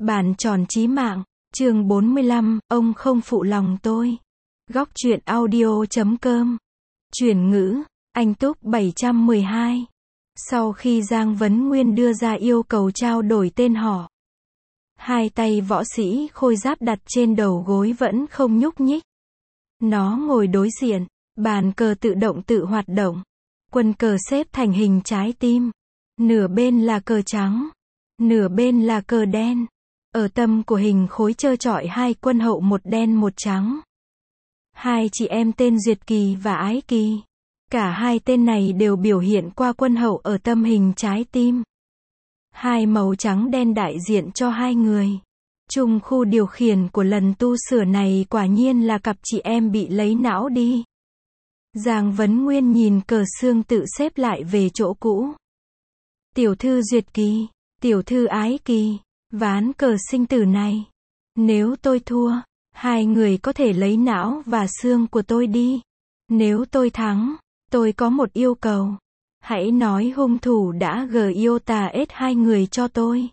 Bàn tròn chí mạng, chương 45, ông không phụ lòng tôi. Góc truyện audio.com. Chuyển ngữ, anh Túc 712. Sau khi Giang Vấn Nguyên đưa ra yêu cầu trao đổi tên họ, hai tay võ sĩ khôi giáp đặt trên đầu gối vẫn không nhúc nhích. Nó ngồi đối diện, bàn cờ tự động tự hoạt động. Quân cờ xếp thành hình trái tim. Nửa bên là cờ trắng, nửa bên là cờ đen. Ở tâm của hình khối trơ trọi hai quân hậu, một đen một trắng. Hai chị em tên Duyệt Kỳ và Ái Kỳ. Cả hai tên này đều biểu hiện qua quân hậu ở tâm hình trái tim. Hai màu trắng đen đại diện cho hai người. Chung khu điều khiển của lần tu sửa này quả nhiên là cặp chị em bị lấy não đi. Giang Vấn Nguyên nhìn cờ xương tự xếp lại về chỗ cũ. Tiểu thư Duyệt Kỳ, tiểu thư Ái Kỳ, ván cờ sinh tử này, nếu tôi thua, hai người có thể lấy não và xương của tôi đi. Nếu tôi thắng, tôi có một yêu cầu. Hãy nói hung thủ đã Giota hai người cho tôi.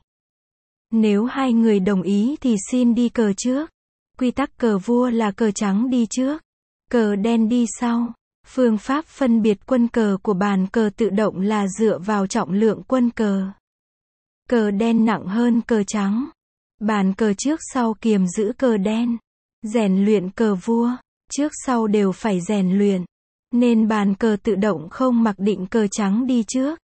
Nếu hai người đồng ý thì xin đi cờ trước. Quy tắc cờ vua là cờ trắng đi trước, cờ đen đi sau. Phương pháp phân biệt quân cờ của bàn cờ tự động là dựa vào trọng lượng quân cờ. Cờ đen nặng hơn cờ trắng. Bàn cờ trước sau kiềm giữ cờ đen. Rèn luyện cờ vua, trước sau đều phải rèn luyện. Nên bàn cờ tự động không mặc định cờ trắng đi trước.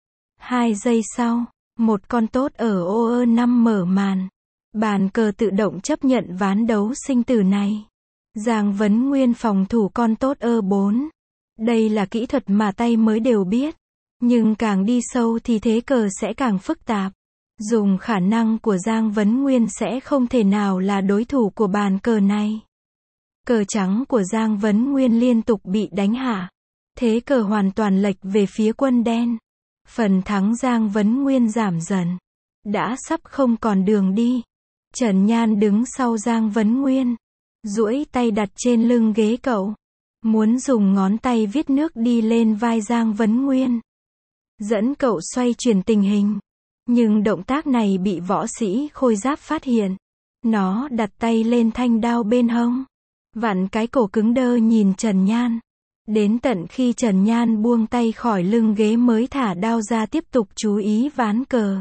2 giây sau, một con tốt ở ô 5 mở màn. Bàn cờ tự động chấp nhận ván đấu sinh tử này. Giang Vấn Nguyên phòng thủ con tốt 4. Đây là kỹ thuật mà tay mới đều biết. Nhưng càng đi sâu thì thế cờ sẽ càng phức tạp. Dùng khả năng của Giang Vấn Nguyên sẽ không thể nào là đối thủ của bàn cờ này. Cờ trắng của Giang Vấn Nguyên liên tục bị đánh hạ. Thế cờ hoàn toàn lệch về phía quân đen. Phần thắng Giang Vấn Nguyên giảm dần. Đã sắp không còn đường đi. Trần Nhan đứng sau Giang Vấn Nguyên, duỗi tay đặt trên lưng ghế cậu. Muốn dùng ngón tay viết nước đi lên vai Giang Vấn Nguyên. Dẫn cậu xoay chuyển tình hình. Nhưng động tác này bị võ sĩ khôi giáp phát hiện. Nó đặt tay lên thanh đao bên hông. Vặn cái cổ cứng đơ nhìn Trần Nhan. Đến tận khi Trần Nhan buông tay khỏi lưng ghế mới thả đao ra tiếp tục chú ý ván cờ.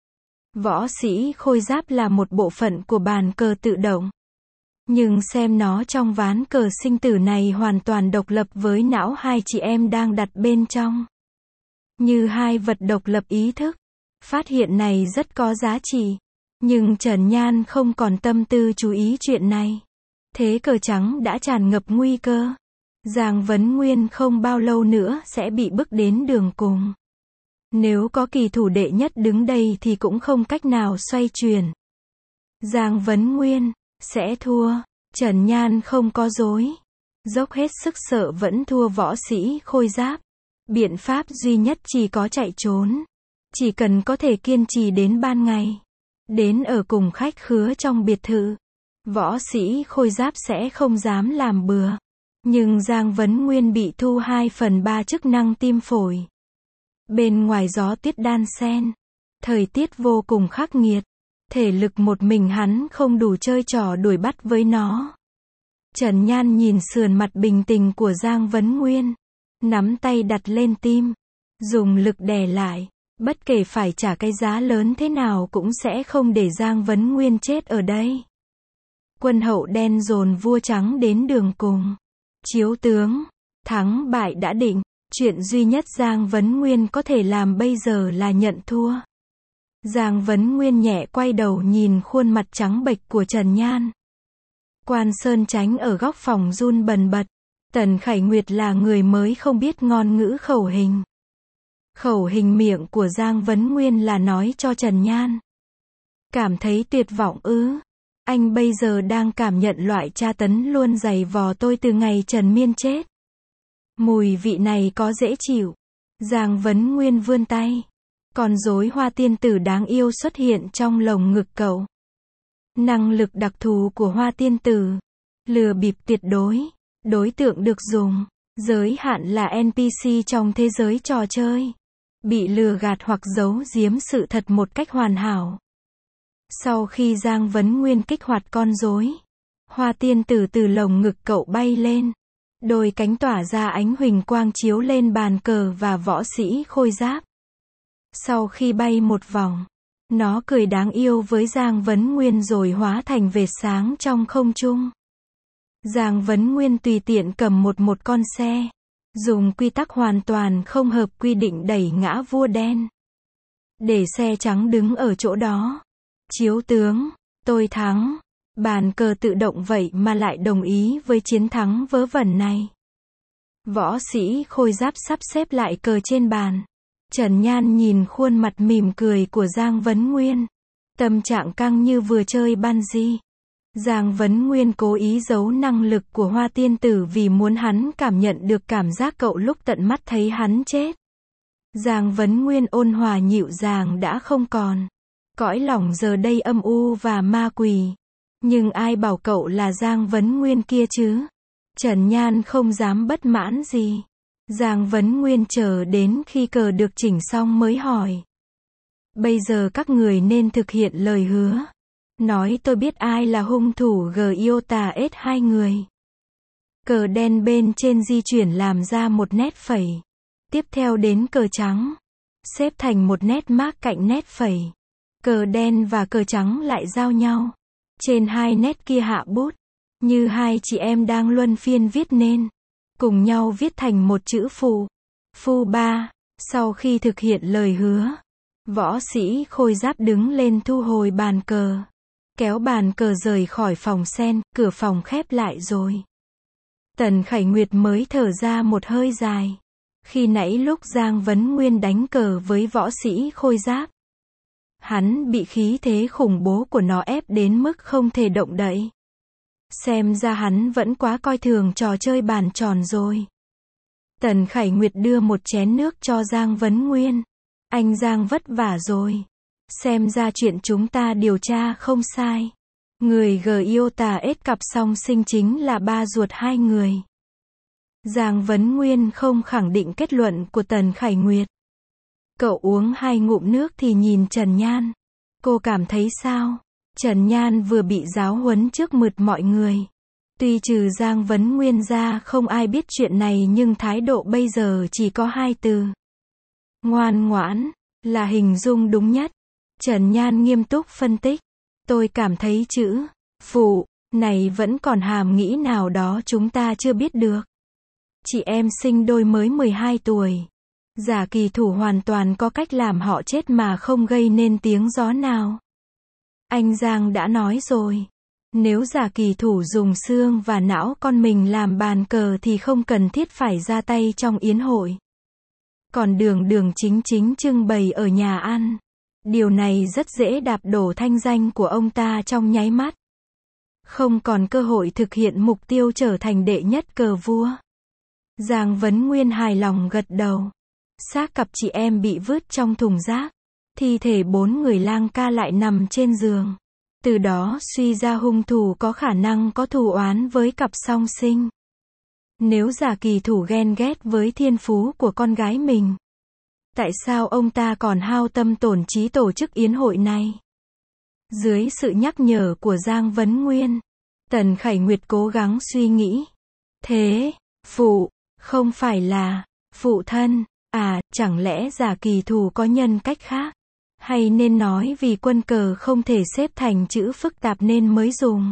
Võ sĩ khôi giáp là một bộ phận của bàn cờ tự động. Nhưng xem nó trong ván cờ sinh tử này hoàn toàn độc lập với não hai chị em đang đặt bên trong. Như hai vật độc lập ý thức. Phát hiện này rất có giá trị. Nhưng Trần Nhan không còn tâm tư chú ý chuyện này. Thế cờ trắng đã tràn ngập nguy cơ. Giang Vấn Nguyên không bao lâu nữa sẽ bị bước đến đường cùng. Nếu có kỳ thủ đệ nhất đứng đây thì cũng không cách nào xoay chuyển. Giang Vấn Nguyên sẽ thua. Trần Nhan không có dối. Dốc hết sức sợ vẫn thua võ sĩ khôi giáp. Biện pháp duy nhất chỉ có chạy trốn. Chỉ cần có thể kiên trì đến ban ngày. Đến ở cùng khách khứa trong biệt thự. Võ sĩ khôi giáp sẽ không dám làm bừa. Nhưng Giang Vấn Nguyên bị thu 2/3 chức năng tim phổi. Bên ngoài gió tuyết đan xen. Thời tiết vô cùng khắc nghiệt. Thể lực một mình hắn không đủ chơi trò đuổi bắt với nó. Trần Nhan nhìn sườn mặt bình tĩnh của Giang Vấn Nguyên. Nắm tay đặt lên tim. Dùng lực đè lại. Bất kể phải trả cái giá lớn thế nào cũng sẽ không để Giang Vấn Nguyên chết ở đây. Quân hậu đen dồn vua trắng đến đường cùng. Chiếu tướng, thắng bại đã định. Chuyện duy nhất Giang Vấn Nguyên có thể làm bây giờ là nhận thua. Giang Vấn Nguyên nhẹ quay đầu nhìn khuôn mặt trắng bệch của Trần Nhan. Quan Sơn Chánh ở góc phòng run bần bật. Tần Khải Nguyệt là người mới không biết ngôn ngữ khẩu hình. Khẩu hình miệng của Giang Vấn Nguyên là nói cho Trần Nhan. Cảm thấy tuyệt vọng ư? Anh bây giờ đang cảm nhận loại tra tấn luôn giày vò tôi từ ngày Trần Miên chết. Mùi vị này có dễ chịu. Giang Vấn Nguyên vươn tay. Con rối hoa tiên tử đáng yêu xuất hiện trong lồng ngực cậu. Năng lực đặc thù của hoa tiên tử. Lừa bịp tuyệt đối. Đối tượng được dùng. Giới hạn là NPC trong thế giới trò chơi. Bị lừa gạt hoặc giấu giếm sự thật một cách hoàn hảo. Sau khi Giang Vấn Nguyên kích hoạt con rối, Hoa tiên tử từ lồng ngực cậu bay lên. Đôi cánh tỏa ra ánh huỳnh quang chiếu lên bàn cờ và võ sĩ khôi giáp. Sau khi bay một vòng, nó cười đáng yêu với Giang Vấn Nguyên rồi hóa thành vệt sáng trong không trung. Giang Vấn Nguyên tùy tiện cầm một con xe, dùng quy tắc hoàn toàn không hợp quy định đẩy ngã vua đen. Để xe trắng đứng ở chỗ đó. Chiếu tướng, tôi thắng. Bàn cờ tự động vậy mà lại đồng ý với chiến thắng vớ vẩn này. Võ sĩ khôi giáp sắp xếp lại cờ trên bàn. Trần Nhan nhìn khuôn mặt mỉm cười của Giang Vấn Nguyên. Tâm trạng căng như vừa chơi bungee. Giang Vấn Nguyên cố ý giấu năng lực của Hoa tiên tử vì muốn hắn cảm nhận được cảm giác cậu lúc tận mắt thấy hắn chết. Giang Vấn Nguyên ôn hòa dịu dàng đã không còn. Cõi lòng giờ đây âm u và ma quỷ. Nhưng ai bảo cậu là Giang Vấn Nguyên kia chứ? Trần Nhan không dám bất mãn gì. Giang Vấn Nguyên chờ đến khi cờ được chỉnh xong mới hỏi. Bây giờ các người nên thực hiện lời hứa. Nói tôi biết ai là hung thủ Giota S hai người. Cờ đen bên trên di chuyển làm ra một nét phẩy. Tiếp theo đến cờ trắng. Xếp thành một nét mác cạnh nét phẩy. Cờ đen và cờ trắng lại giao nhau. Trên hai nét kia hạ bút. Như hai chị em đang luân phiên viết nên. Cùng nhau viết thành một chữ phù. Phù 3. Sau khi thực hiện lời hứa. Võ sĩ khôi giáp đứng lên thu hồi bàn cờ. Kéo bàn cờ rời khỏi phòng sen, cửa phòng khép lại rồi. Tần Khải Nguyệt mới thở ra một hơi dài. Khi nãy lúc Giang Vấn Nguyên đánh cờ với võ sĩ khôi giáp. Hắn bị khí thế khủng bố của nó ép đến mức không thể động đậy. Xem ra hắn vẫn quá coi thường trò chơi bàn tròn rồi. Tần Khải Nguyệt đưa một chén nước cho Giang Vấn Nguyên. Anh Giang vất vả rồi. Xem ra chuyện chúng ta điều tra không sai. Người Giota S cặp song sinh chính là ba ruột hai người. Giang Vấn Nguyên không khẳng định kết luận của Tần Khải Nguyệt. Cậu uống hai ngụm nước thì nhìn Trần Nhan. Cô cảm thấy sao? Trần Nhan vừa bị giáo huấn trước mượt mọi người. Tuy trừ Giang Vấn Nguyên ra không ai biết chuyện này nhưng thái độ bây giờ chỉ có hai từ. Ngoan ngoãn, là hình dung đúng nhất. Trần Nhan nghiêm túc phân tích. Tôi cảm thấy chữ phụ này vẫn còn hàm nghĩa nào đó chúng ta chưa biết được. Chị em sinh đôi mới 12 tuổi. Giả kỳ thủ hoàn toàn có cách làm họ chết mà không gây nên tiếng gió nào. Anh Giang đã nói rồi. Nếu giả kỳ thủ dùng xương và não con mình làm bàn cờ thì không cần thiết phải ra tay trong yến hội. Còn Đường chính trưng bày ở nhà ăn. Điều này rất dễ đạp đổ thanh danh của ông ta trong nháy mắt. Không còn cơ hội thực hiện mục tiêu trở thành đệ nhất cờ vua. Giang Vấn Nguyên hài lòng gật đầu. Xác cặp chị em bị vứt trong thùng rác. Thi thể 4 người lang ca lại nằm trên giường. Từ đó suy ra hung thủ có khả năng có thù oán với cặp song sinh. Nếu giả kỳ thủ ghen ghét với thiên phú của con gái mình, tại sao ông ta còn hao tâm tổn trí tổ chức yến hội này? Dưới sự nhắc nhở của Giang Vấn Nguyên, Tần Khải Nguyệt cố gắng suy nghĩ. Thế, phụ, không phải là phụ thân, à, chẳng lẽ giả kỳ thủ có nhân cách khác? Hay nên nói vì quân cờ không thể xếp thành chữ phức tạp nên mới dùng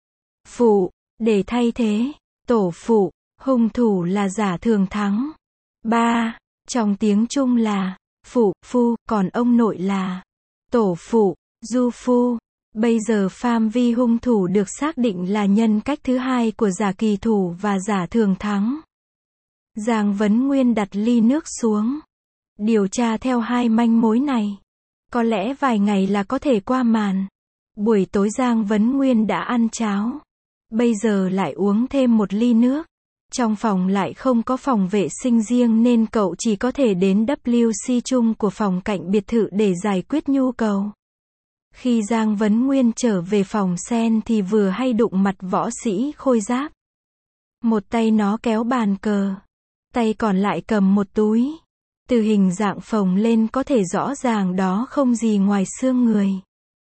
phụ, để thay thế, tổ phụ, hung thủ là giả thường thắng. 3. Trong tiếng Trung là phụ, phu, còn ông nội là tổ phụ, du phu. Bây giờ phạm vi hung thủ được xác định là nhân cách thứ hai của giả kỳ thủ và giả thường thắng. Giang Vấn Nguyên đặt ly nước xuống. Điều tra theo hai manh mối này. Có lẽ vài ngày là có thể qua màn. Buổi tối Giang Vấn Nguyên đã ăn cháo. Bây giờ lại uống thêm một ly nước. Trong phòng lại không có phòng vệ sinh riêng nên cậu chỉ có thể đến WC chung của phòng cạnh biệt thự để giải quyết nhu cầu. Khi Giang Vấn Nguyên trở về phòng sen thì vừa hay đụng mặt võ sĩ khôi giáp. Một tay nó kéo bàn cờ. Tay còn lại cầm một túi. Từ hình dạng phồng lên có thể rõ ràng đó không gì ngoài xương người.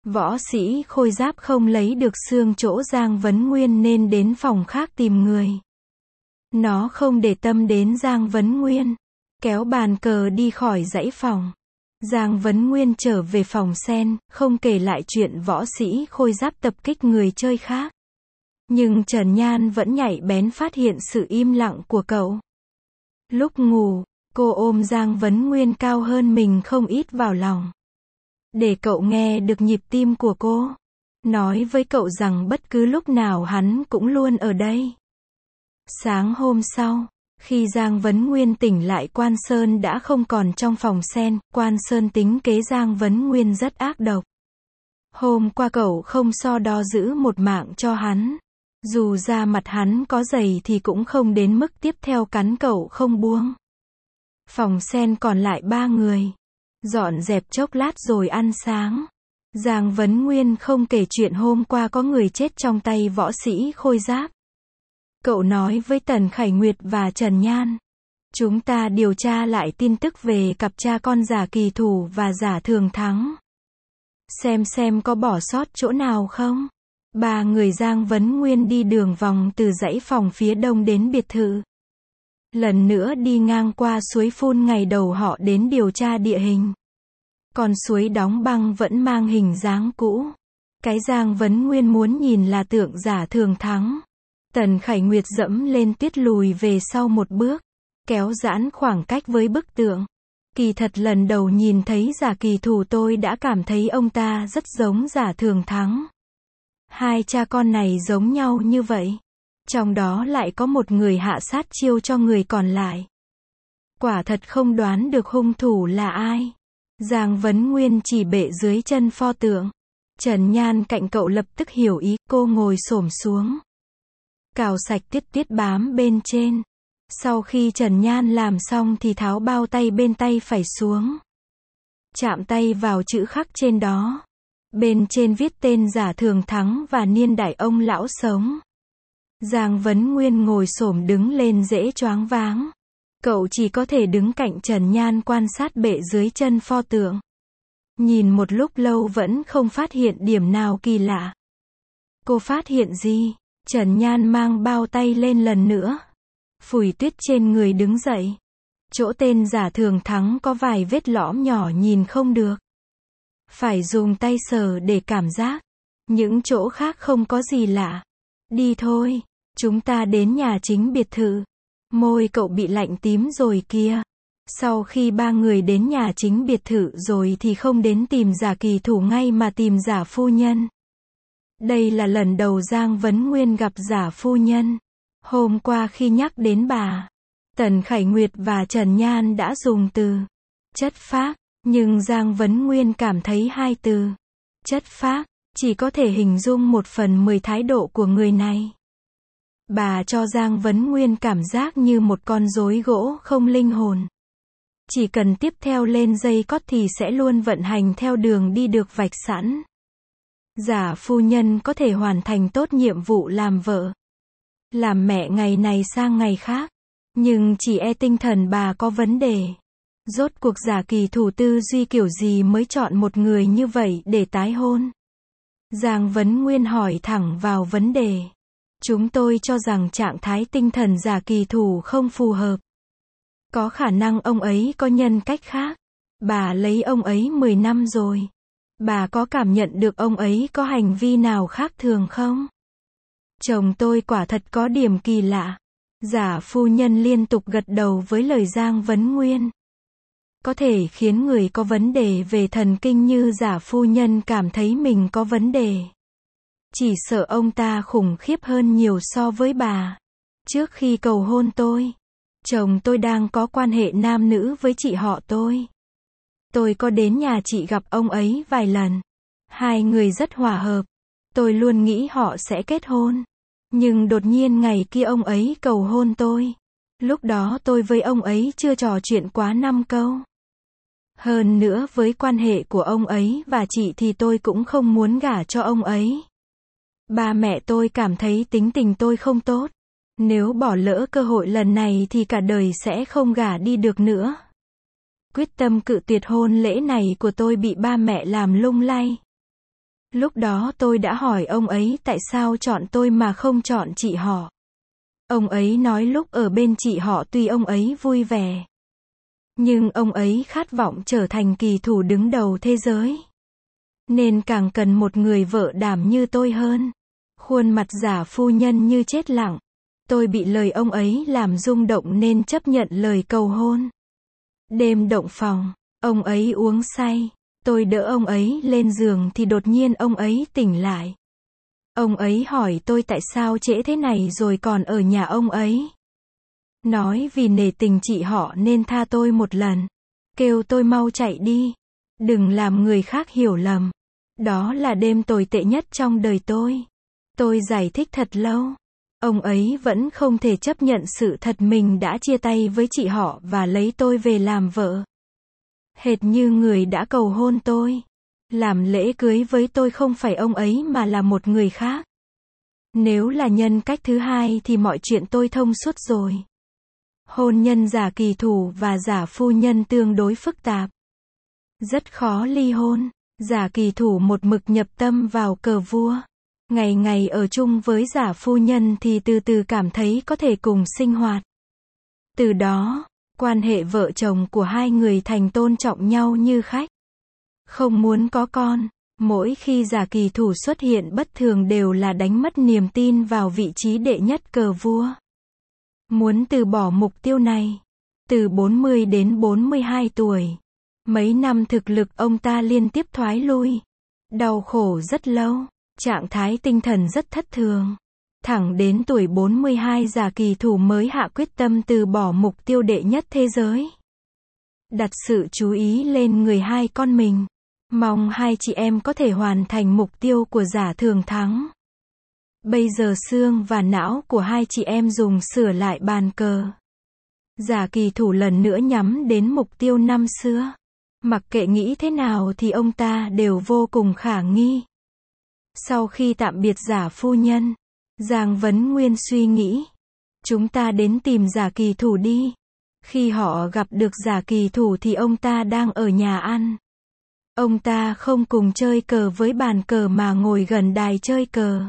Võ sĩ khôi giáp không lấy được xương chỗ Giang Vấn Nguyên nên đến phòng khác tìm người. Nó không để tâm đến Giang Vấn Nguyên, kéo bàn cờ đi khỏi dãy phòng. Giang Vấn Nguyên trở về phòng sen, không kể lại chuyện võ sĩ khôi giáp tập kích người chơi khác. Nhưng Trần Nhan vẫn nhạy bén phát hiện sự im lặng của cậu. Lúc ngủ, cô ôm Giang Vấn Nguyên cao hơn mình không ít vào lòng, để cậu nghe được nhịp tim của cô. Nói với cậu rằng bất cứ lúc nào hắn cũng luôn ở đây. Sáng hôm sau, khi Giang Vấn Nguyên tỉnh lại, Quan Sơn đã không còn trong phòng sen. Quan Sơn tính kế Giang Vấn Nguyên rất ác độc. Hôm qua cậu không so đo giữ một mạng cho hắn. Dù da mặt hắn có dày thì cũng không đến mức tiếp theo cắn cậu không buông. Phòng sen còn lại 3 người. Dọn dẹp chốc lát rồi ăn sáng. Giang Vấn Nguyên không kể chuyện hôm qua có người chết trong tay võ sĩ khôi giáp. Cậu nói với Tần Khải Nguyệt và Trần Nhan. Chúng ta điều tra lại tin tức về cặp cha con Giả Kỳ Thủ và Giả Thường Thắng. Xem có bỏ sót chỗ nào không? 3 người Giang Vấn Nguyên đi đường vòng từ dãy phòng phía đông đến biệt thự. Lần nữa đi ngang qua suối phun ngày đầu họ đến điều tra địa hình. Con suối đóng băng vẫn mang hình dáng cũ. Cái Giang Vấn Nguyên muốn nhìn là tượng Giả Thường Thắng. Tần Khải Nguyệt dẫm lên tuyết lùi về sau một bước, kéo giãn khoảng cách với bức tượng. Kỳ thật lần đầu nhìn thấy Giả Kỳ Thủ tôi đã cảm thấy ông ta rất giống Giả Thường Thắng. Hai cha con này giống nhau như vậy. Trong đó lại có một người hạ sát chiêu cho người còn lại. Quả thật không đoán được hung thủ là ai. Giang Vấn Nguyên chỉ bệ dưới chân pho tượng. Trần Nhan cạnh cậu lập tức hiểu ý, cô ngồi xổm xuống, cào sạch tiết bám bên trên. Sau khi Trần Nhan làm xong thì tháo bao tay bên tay phải xuống. Chạm tay vào chữ khắc trên đó. Bên trên viết tên Giả Thường Thắng và niên đại ông lão sống. Giang Vấn Nguyên ngồi xổm đứng lên dễ choáng váng. Cậu chỉ có thể đứng cạnh Trần Nhan quan sát bệ dưới chân pho tượng. Nhìn một lúc lâu vẫn không phát hiện điểm nào kỳ lạ. Cô phát hiện gì? Trần Nhan mang bao tay lên lần nữa. Phủi tuyết trên người đứng dậy. Chỗ tên Giả Thường Thắng có vài vết lõm nhỏ nhìn không được. Phải dùng tay sờ để cảm giác. Những chỗ khác không có gì lạ. Đi thôi, chúng ta đến nhà chính biệt thự. Môi cậu bị lạnh tím rồi kia. Sau khi 3 người đến nhà chính biệt thự rồi thì không đến tìm Giả Kỳ Thủ ngay mà tìm Giả phu nhân. Đây là lần đầu Giang Vấn Nguyên gặp Giả phu nhân. Hôm qua khi nhắc đến bà, Tần Khải Nguyệt và Trần Nhan đã dùng từ chất phác, nhưng Giang Vấn Nguyên cảm thấy hai từ chất phác chỉ có thể hình dung 1/10 thái độ của người này. Bà cho Giang Vấn Nguyên cảm giác như một con rối gỗ không linh hồn. Chỉ cần tiếp theo lên dây cót thì sẽ luôn vận hành theo đường đi được vạch sẵn. Giả phu nhân có thể hoàn thành tốt nhiệm vụ làm vợ, làm mẹ ngày này sang ngày khác. Nhưng chỉ e tinh thần bà có vấn đề. Rốt cuộc Giả Kỳ Thủ tư duy kiểu gì mới chọn một người như vậy để tái hôn? Giang Vấn Nguyên hỏi thẳng vào vấn đề. Chúng tôi cho rằng trạng thái tinh thần Giả Kỳ Thủ không phù hợp. Có khả năng ông ấy có nhân cách khác. Bà lấy ông ấy 10 năm rồi. Bà có cảm nhận được ông ấy có hành vi nào khác thường không? Chồng tôi quả thật có điểm kỳ lạ. Giả phu nhân liên tục gật đầu với lời Giang Vấn Nguyên. Có thể khiến người có vấn đề về thần kinh như Giả phu nhân cảm thấy mình có vấn đề. Chỉ sợ ông ta khủng khiếp hơn nhiều so với bà. Trước khi cầu hôn tôi, chồng tôi đang có quan hệ nam nữ với chị họ tôi. Tôi có đến nhà chị gặp ông ấy vài lần. Hai người rất hòa hợp. Tôi luôn nghĩ họ sẽ kết hôn. Nhưng đột nhiên ngày kia ông ấy cầu hôn tôi. Lúc đó tôi với ông ấy chưa trò chuyện quá 5 câu. Hơn nữa với quan hệ của ông ấy và chị thì tôi cũng không muốn gả cho ông ấy. Ba mẹ tôi cảm thấy tính tình tôi không tốt. Nếu bỏ lỡ cơ hội lần này thì cả đời sẽ không gả đi được nữa. Quyết tâm cự tuyệt hôn lễ này của tôi bị ba mẹ làm lung lay. Lúc đó tôi đã hỏi ông ấy tại sao chọn tôi mà không chọn chị họ. Ông ấy nói lúc ở bên chị họ tuy ông ấy vui vẻ, nhưng ông ấy khát vọng trở thành kỳ thủ đứng đầu thế giới, nên càng cần một người vợ đảm như tôi hơn. Khuôn mặt giả phu nhân như chết lặng. Tôi bị lời ông ấy làm rung động nên chấp nhận lời cầu hôn. Đêm động phòng, ông ấy uống say. Tôi đỡ ông ấy lên giường thì đột nhiên ông ấy tỉnh lại. Ông ấy hỏi tôi tại sao trễ thế này rồi còn ở nhà ông ấy. Nói vì nể tình chị họ nên tha tôi một lần. Kêu tôi mau chạy đi. Đừng làm người khác hiểu lầm. Đó là đêm tồi tệ nhất trong đời tôi. Tôi giải thích thật lâu. Ông ấy vẫn không thể chấp nhận sự thật mình đã chia tay với chị họ và lấy tôi về làm vợ. Hệt như người đã cầu hôn tôi. Làm lễ cưới với tôi không phải ông ấy mà là một người khác. Nếu là nhân cách thứ hai thì mọi chuyện tôi thông suốt rồi. Hôn nhân giả kỳ thủ và giả phu nhân tương đối phức tạp. Rất khó ly hôn. Giả kỳ thủ một mực nhập tâm vào cờ vua. Ngày ngày ở chung với giả phu nhân thì từ từ cảm thấy có thể cùng sinh hoạt. Từ đó, quan hệ vợ chồng của hai người thành tôn trọng nhau như khách. Không muốn có con. Mỗi khi giả kỳ thủ xuất hiện bất thường đều là đánh mất niềm tin vào vị trí đệ nhất cờ vua. Muốn từ bỏ mục tiêu này. Từ 40 đến 42 tuổi. Mấy năm thực lực ông ta liên tiếp thoái lui. Đau khổ rất lâu. Trạng thái tinh thần rất thất thường. Thẳng đến tuổi 42 giả kỳ thủ mới hạ quyết tâm từ bỏ mục tiêu đệ nhất thế giới. Đặt sự chú ý lên người hai con mình. Mong hai chị em có thể hoàn thành mục tiêu của giả thường thắng. Bây giờ xương và não của hai chị em dùng sửa lại bàn cờ. Giả kỳ thủ lần nữa nhắm đến mục tiêu năm xưa. Mặc kệ nghĩ thế nào thì ông ta đều vô cùng khả nghi. Sau khi tạm biệt giả phu nhân, Giang Vấn Nguyên suy nghĩ. Chúng ta đến tìm giả kỳ thủ đi. Khi họ gặp được giả kỳ thủ thì ông ta đang ở nhà ăn. Ông ta không cùng chơi cờ với bàn cờ mà ngồi gần đài chơi cờ.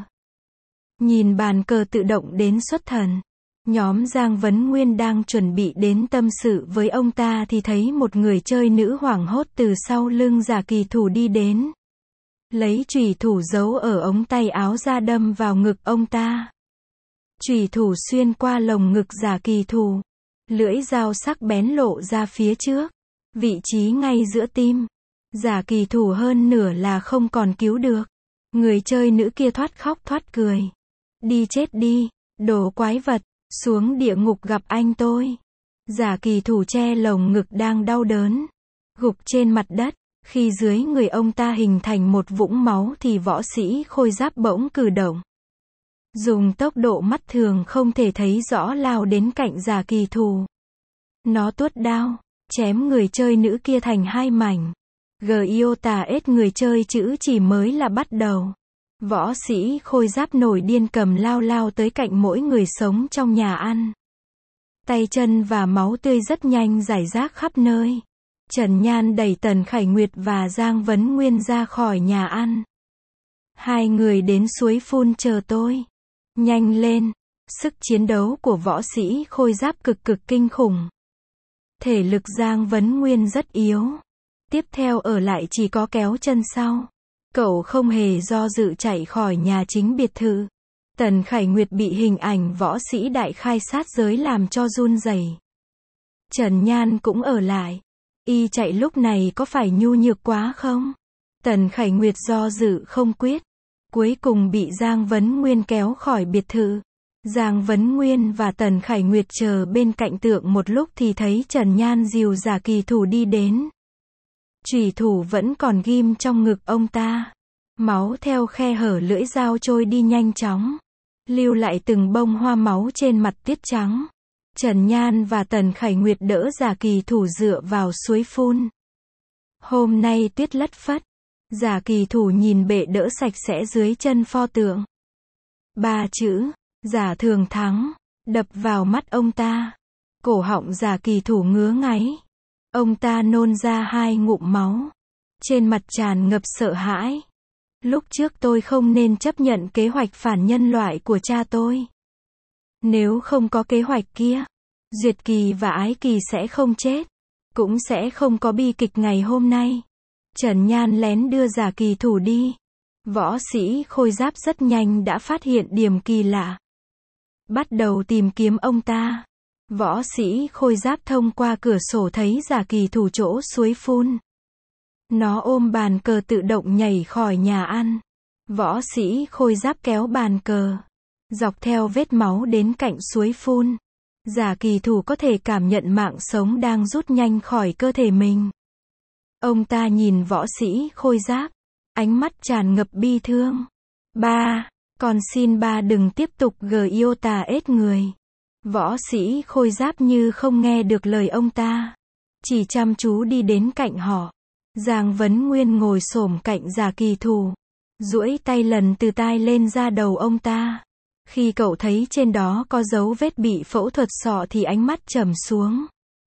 Nhìn bàn cờ tự động đến xuất thần. Nhóm Giang Vấn Nguyên đang chuẩn bị đến tâm sự với ông ta thì thấy một người chơi nữ hoảng hốt từ sau lưng giả kỳ thủ đi đến. Lấy chùy thủ giấu ở ống tay áo ra đâm vào ngực ông ta. Chùy thủ xuyên qua lồng ngực giả kỳ thủ. Lưỡi dao sắc bén lộ ra phía trước. Vị trí ngay giữa tim. Giả kỳ thủ hơn nửa là không còn cứu được. Người chơi nữ kia thoát khóc thoát cười. Đi chết đi, đồ quái vật, xuống địa ngục gặp anh tôi. Giả kỳ thủ che lồng ngực đang đau đớn. Gục trên mặt đất. Khi dưới người ông ta hình thành một vũng máu thì võ sĩ khôi giáp bỗng cử động. Dùng tốc độ mắt thường không thể thấy rõ lao đến cạnh giả kỳ thủ. Nó tuốt đao, chém người chơi nữ kia thành hai mảnh. Giota người chơi chữ chỉ mới là bắt đầu. Võ sĩ khôi giáp nổi điên cầm lao tới cạnh mỗi người sống trong nhà ăn. Tay chân và máu tươi rất nhanh rải rác khắp nơi. Trần Nhan đẩy Tần Khải Nguyệt và Giang Vấn Nguyên ra khỏi nhà ăn. Hai người đến suối phun chờ tôi. Nhanh lên. Sức chiến đấu của võ sĩ khôi giáp cực kinh khủng. Thể lực Giang Vấn Nguyên rất yếu. Tiếp theo ở lại chỉ có kéo chân sau. Cậu không hề do dự chạy khỏi nhà chính biệt thự. Tần Khải Nguyệt bị hình ảnh võ sĩ đại khai sát giới làm cho run rẩy. Trần Nhan cũng ở lại. Y chạy lúc này có phải nhu nhược quá không? Tần Khải Nguyệt do dự không quyết. Cuối cùng bị Giang Vấn Nguyên kéo khỏi biệt thự. Giang Vấn Nguyên và Tần Khải Nguyệt chờ bên cạnh tượng một lúc thì thấy Trần Nhan dìu giả kỳ thủ đi đến. Chủy thủ vẫn còn ghim trong ngực ông ta. Máu theo khe hở lưỡi dao trôi đi nhanh chóng. Lưu lại từng bông hoa máu trên mặt tuyết trắng. Trần Nhan và Tần Khải Nguyệt đỡ giả kỳ thủ dựa vào suối phun. Hôm nay tuyết lất phất. Giả kỳ thủ nhìn bệ đỡ sạch sẽ dưới chân pho tượng. 3 chữ, giả thường thắng, đập vào mắt ông ta. Cổ họng giả kỳ thủ ngứa ngáy. Ông ta nôn ra 2 ngụm máu. Trên mặt tràn ngập sợ hãi. Lúc trước tôi không nên chấp nhận kế hoạch phản nhân loại của cha tôi. Nếu không có kế hoạch kia, Duyệt Kỳ và Ái Kỳ sẽ không chết. Cũng sẽ không có bi kịch ngày hôm nay. Trần Nhan lén đưa Giả Kỳ Thủ đi. Võ sĩ khôi giáp rất nhanh đã phát hiện điểm kỳ lạ. Bắt đầu tìm kiếm ông ta. Võ sĩ khôi giáp thông qua cửa sổ thấy Giả Kỳ Thủ chỗ suối phun. Nó ôm bàn cờ tự động nhảy khỏi nhà ăn. Võ sĩ khôi giáp kéo bàn cờ. Dọc theo vết máu đến cạnh suối phun. Giả Kỳ Thủ có thể cảm nhận mạng sống đang rút nhanh khỏi cơ thể mình. Ông ta nhìn võ sĩ khôi giáp. Ánh mắt tràn ngập bi thương. Ba, con xin ba đừng tiếp tục yêu tà ết người. Võ sĩ khôi giáp như không nghe được lời ông ta. Chỉ chăm chú đi đến cạnh họ. Giang Vấn Nguyên ngồi xổm cạnh Giả Kỳ Thủ. Duỗi tay lần từ tai lên da đầu ông ta. Khi cậu thấy trên đó có dấu vết bị phẫu thuật sọ thì ánh mắt trầm xuống.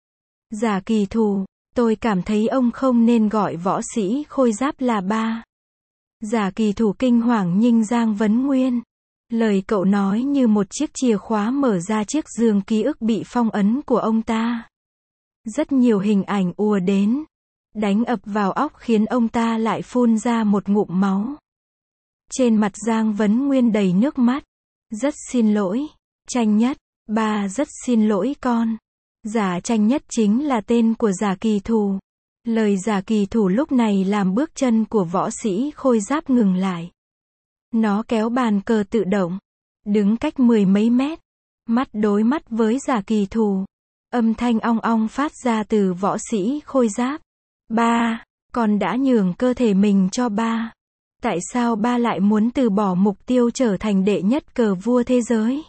Giả Kỳ Thủ, tôi cảm thấy ông không nên gọi võ sĩ khôi giáp là ba. Giả Kỳ Thủ kinh hoàng nhìn Giang Vấn Nguyên. Lời cậu nói như một chiếc chìa khóa mở ra chiếc giường ký ức bị phong ấn của ông ta. Rất nhiều hình ảnh ùa đến. Đánh ập vào óc khiến ông ta lại phun ra một ngụm máu. Trên mặt Giang Vấn Nguyên đầy nước mắt. Rất xin lỗi, Tranh Nhất, ba rất xin lỗi con. Giả Tranh Nhất chính là tên của Giả Kỳ Thủ. Lời Giả Kỳ Thủ lúc này làm bước chân của võ sĩ khôi giáp ngừng lại. Nó kéo bàn cờ tự động, đứng cách 10 mấy mét, mắt đối mắt với Giả Kỳ Thủ. Âm thanh ong ong phát ra từ võ sĩ khôi giáp. Ba, con đã nhường cơ thể mình cho ba. Tại sao ba lại muốn từ bỏ mục tiêu trở thành đệ nhất cờ vua thế giới?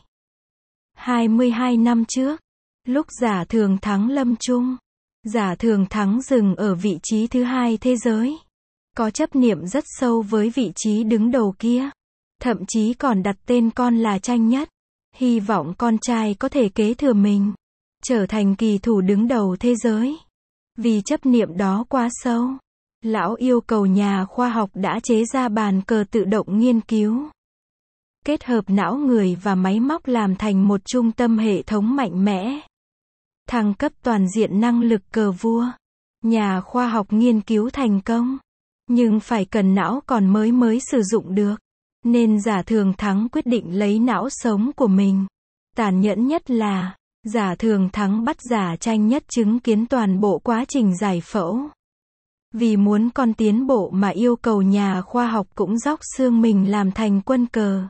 22 năm trước, lúc Giả Thường Thắng lâm chung, Giả Thường Thắng dừng ở vị trí thứ hai thế giới. Có chấp niệm rất sâu với vị trí đứng đầu kia. Thậm chí còn đặt tên con là Tranh Nhất. Hy vọng con trai có thể kế thừa mình. Trở thành kỳ thủ đứng đầu thế giới. Vì chấp niệm đó quá sâu. Lão yêu cầu nhà khoa học đã chế ra bàn cờ tự động nghiên cứu. Kết hợp não người và máy móc làm thành một trung tâm hệ thống mạnh mẽ. Thăng cấp toàn diện năng lực cờ vua. Nhà khoa học nghiên cứu thành công. Nhưng phải cần não còn mới sử dụng được. Nên Giả Thường Thắng quyết định lấy não sống của mình. Tàn nhẫn nhất là, Giả Thường Thắng bắt Giả Tranh Nhất chứng kiến toàn bộ quá trình giải phẫu. Vì muốn con tiến bộ mà yêu cầu nhà khoa học cũng dốc xương mình làm thành quân cờ.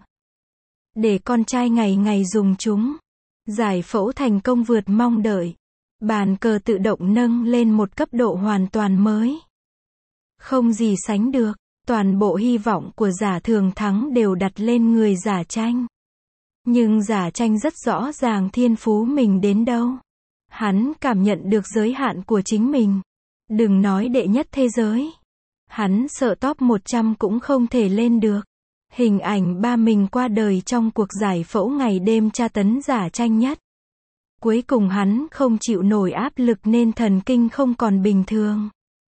Để con trai ngày ngày dùng chúng. Giải phẫu thành công vượt mong đợi. Bàn cờ tự động nâng lên một cấp độ hoàn toàn mới. Không gì sánh được, toàn bộ hy vọng của Giả Thường Thắng đều đặt lên người Giả Tranh. Nhưng Giả Tranh rất rõ ràng thiên phú mình đến đâu. Hắn cảm nhận được giới hạn của chính mình. Đừng nói đệ nhất thế giới. Hắn sợ top 100 cũng không thể lên được. Hình ảnh ba mình qua đời trong cuộc giải phẫu ngày đêm tra tấn Giả Tranh Nhất. Cuối cùng hắn không chịu nổi áp lực nên thần kinh không còn bình thường.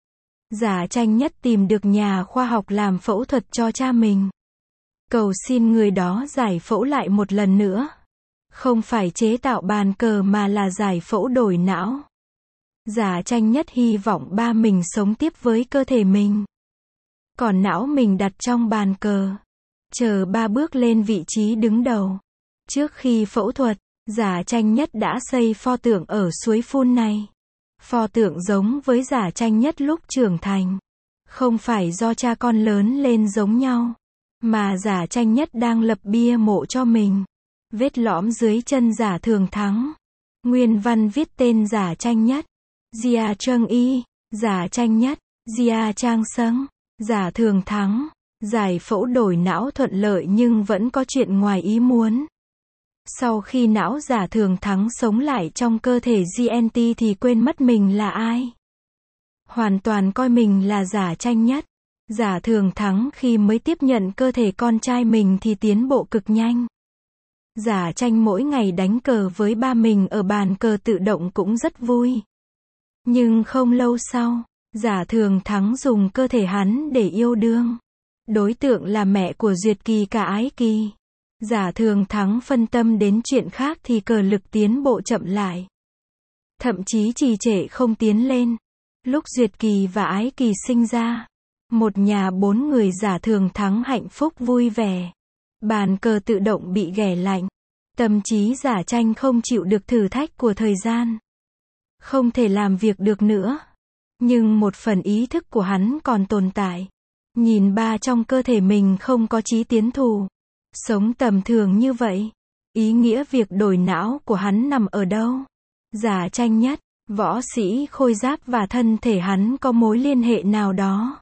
Giả Tranh Nhất tìm được nhà khoa học làm phẫu thuật cho cha mình. Cầu xin người đó giải phẫu lại một lần nữa. Không phải chế tạo bàn cờ mà là giải phẫu đổi não. Giả Tranh Nhất hy vọng ba mình sống tiếp với cơ thể mình. Còn não mình đặt trong bàn cờ. Chờ ba bước lên vị trí đứng đầu. Trước khi phẫu thuật, Giả Tranh Nhất đã xây pho tượng ở suối phun này. Pho tượng giống với Giả Tranh Nhất lúc trưởng thành. Không phải do cha con lớn lên giống nhau. Mà Giả Tranh Nhất đang lập bia mộ cho mình. Vết lõm dưới chân Giả Thường Thắng. Nguyên văn viết tên Giả Tranh Nhất. Gia Trâng Y, Giả Tranh Nhất, Gia Trang Sâng, Giả Thường Thắng. Giải phẫu đổi não thuận lợi nhưng vẫn có chuyện ngoài ý muốn. Sau khi não Giả Thường Thắng sống lại trong cơ thể GNT thì quên mất mình là ai. Hoàn toàn coi mình là Giả Tranh Nhất. Giả Thường Thắng khi mới tiếp nhận cơ thể con trai mình thì tiến bộ cực nhanh. Giả Tranh mỗi ngày đánh cờ với ba mình ở bàn cờ tự động cũng rất vui. Nhưng không lâu sau, Giả Thường Thắng dùng cơ thể hắn để yêu đương. Đối tượng là mẹ của Duyệt Kỳ cả Ái Kỳ. Giả Thường Thắng phân tâm đến chuyện khác thì cờ lực tiến bộ chậm lại. Thậm chí trì trệ không tiến lên. Lúc Duyệt Kỳ và Ái Kỳ sinh ra, một nhà 4 người Giả Thường Thắng hạnh phúc vui vẻ. Bàn cờ tự động bị ghẻ lạnh. Tâm trí Giả Tranh không chịu được thử thách của thời gian. Không thể làm việc được nữa. Nhưng một phần ý thức của hắn còn tồn tại. Nhìn ba trong cơ thể mình không có chí tiến thủ. Sống tầm thường như vậy. Ý nghĩa việc đổi não của hắn nằm ở đâu? Giả Tranh nhất, võ sĩ khôi giáp và thân thể hắn có mối liên hệ nào đó.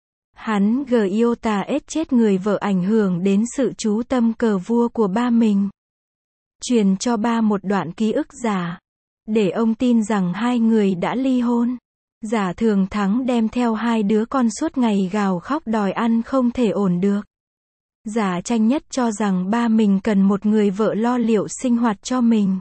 Hắn Giota chết người vợ ảnh hưởng đến sự chú tâm cờ vua của ba mình. Truyền cho ba một đoạn ký ức giả. Để ông tin rằng hai người đã ly hôn. Giả Thường Thắng đem theo 2 đứa con suốt ngày gào khóc đòi ăn không thể ổn được. Giả Tranh nhất cho rằng ba mình cần một người vợ lo liệu sinh hoạt cho mình.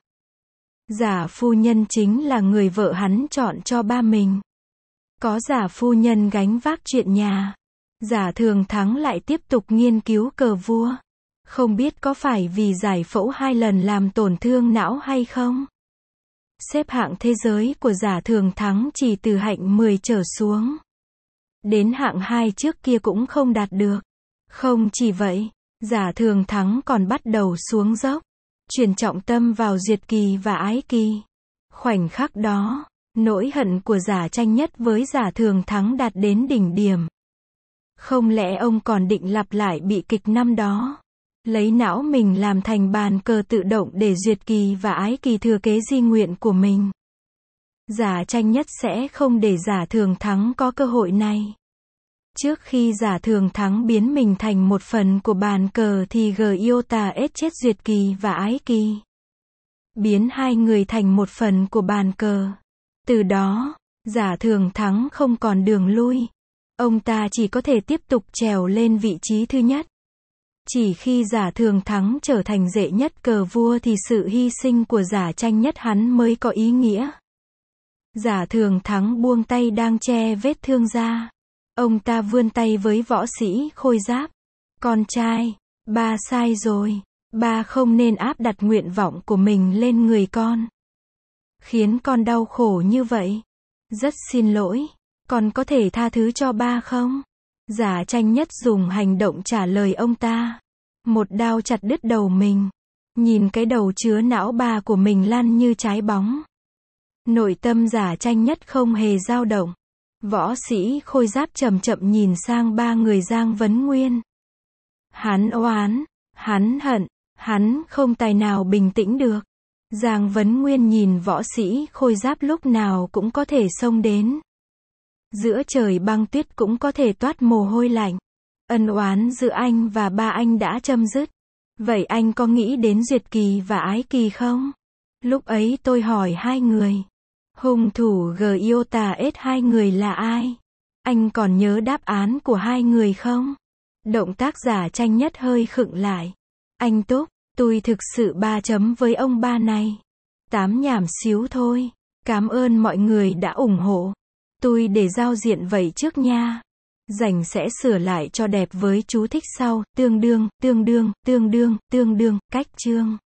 Giả phu nhân chính là người vợ hắn chọn cho ba mình. Có giả phu nhân gánh vác chuyện nhà. Giả Thường Thắng lại tiếp tục nghiên cứu cờ vua. Không biết có phải vì giải phẫu 2 lần làm tổn thương não hay không? Xếp hạng thế giới của Giả Thường Thắng chỉ từ hạng 10 trở xuống. Đến hạng 2 trước kia cũng không đạt được. Không chỉ vậy, Giả Thường Thắng còn bắt đầu xuống dốc. Chuyển trọng tâm vào Duyệt Kỳ và Ái Kỳ. Khoảnh khắc đó, nỗi hận của Giả Tranh nhất với Giả Thường Thắng đạt đến đỉnh điểm. Không lẽ ông còn định lặp lại bi kịch năm đó? Lấy não mình làm thành bàn cờ tự động để Duyệt Kỳ và Ái Kỳ thừa kế di nguyện của mình. Giả Tranh nhất sẽ không để Giả Thường Thắng có cơ hội này. Trước khi Giả Thường Thắng biến mình thành một phần của bàn cờ thì Giota chết Duyệt Kỳ và Ái Kỳ. Biến 2 người thành một phần của bàn cờ. Từ đó, Giả Thường Thắng không còn đường lui. Ông ta chỉ có thể tiếp tục trèo lên vị trí thứ nhất. Chỉ khi Giả Thường Thắng trở thành đệ nhất cờ vua thì sự hy sinh của Giả Tranh nhất hắn mới có ý nghĩa. Giả Thường Thắng buông tay đang che vết thương ra. Ông ta vươn tay với võ sĩ khôi giáp. Con trai, ba sai rồi. Ba không nên áp đặt nguyện vọng của mình lên người con. Khiến con đau khổ như vậy. Rất xin lỗi. Con có thể tha thứ cho ba không? Giả Tranh nhất dùng hành động trả lời ông ta. Một đao chặt đứt đầu mình. Nhìn cái đầu chứa não ba của mình lăn như trái bóng. Nội tâm Giả Tranh nhất không hề dao động. Võ sĩ khôi giáp chậm chậm nhìn sang 3 người Giang Vấn Nguyên. Hắn oán, hắn hận, hắn không tài nào bình tĩnh được. Giang Vấn Nguyên nhìn võ sĩ khôi giáp lúc nào cũng có thể xông đến. Giữa trời băng tuyết cũng có thể toát mồ hôi lạnh. Ân oán giữa anh và ba anh đã chấm dứt. Vậy anh có nghĩ đến Duyệt Kỳ và Ái Kỳ không? Lúc ấy tôi hỏi 2 người. Hung thủ Giota 2 người là ai? Anh còn nhớ đáp án của 2 người không? Động tác Giả Tranh nhất hơi khựng lại. Anh Túc, tôi thực sự 3 chấm với ông ba này. 8 nhảm xíu thôi. Cảm ơn mọi người đã ủng hộ. Tôi để giao diện vậy trước nha. Rảnh sẽ sửa lại cho đẹp với chú thích sau, tương đương, cách chương.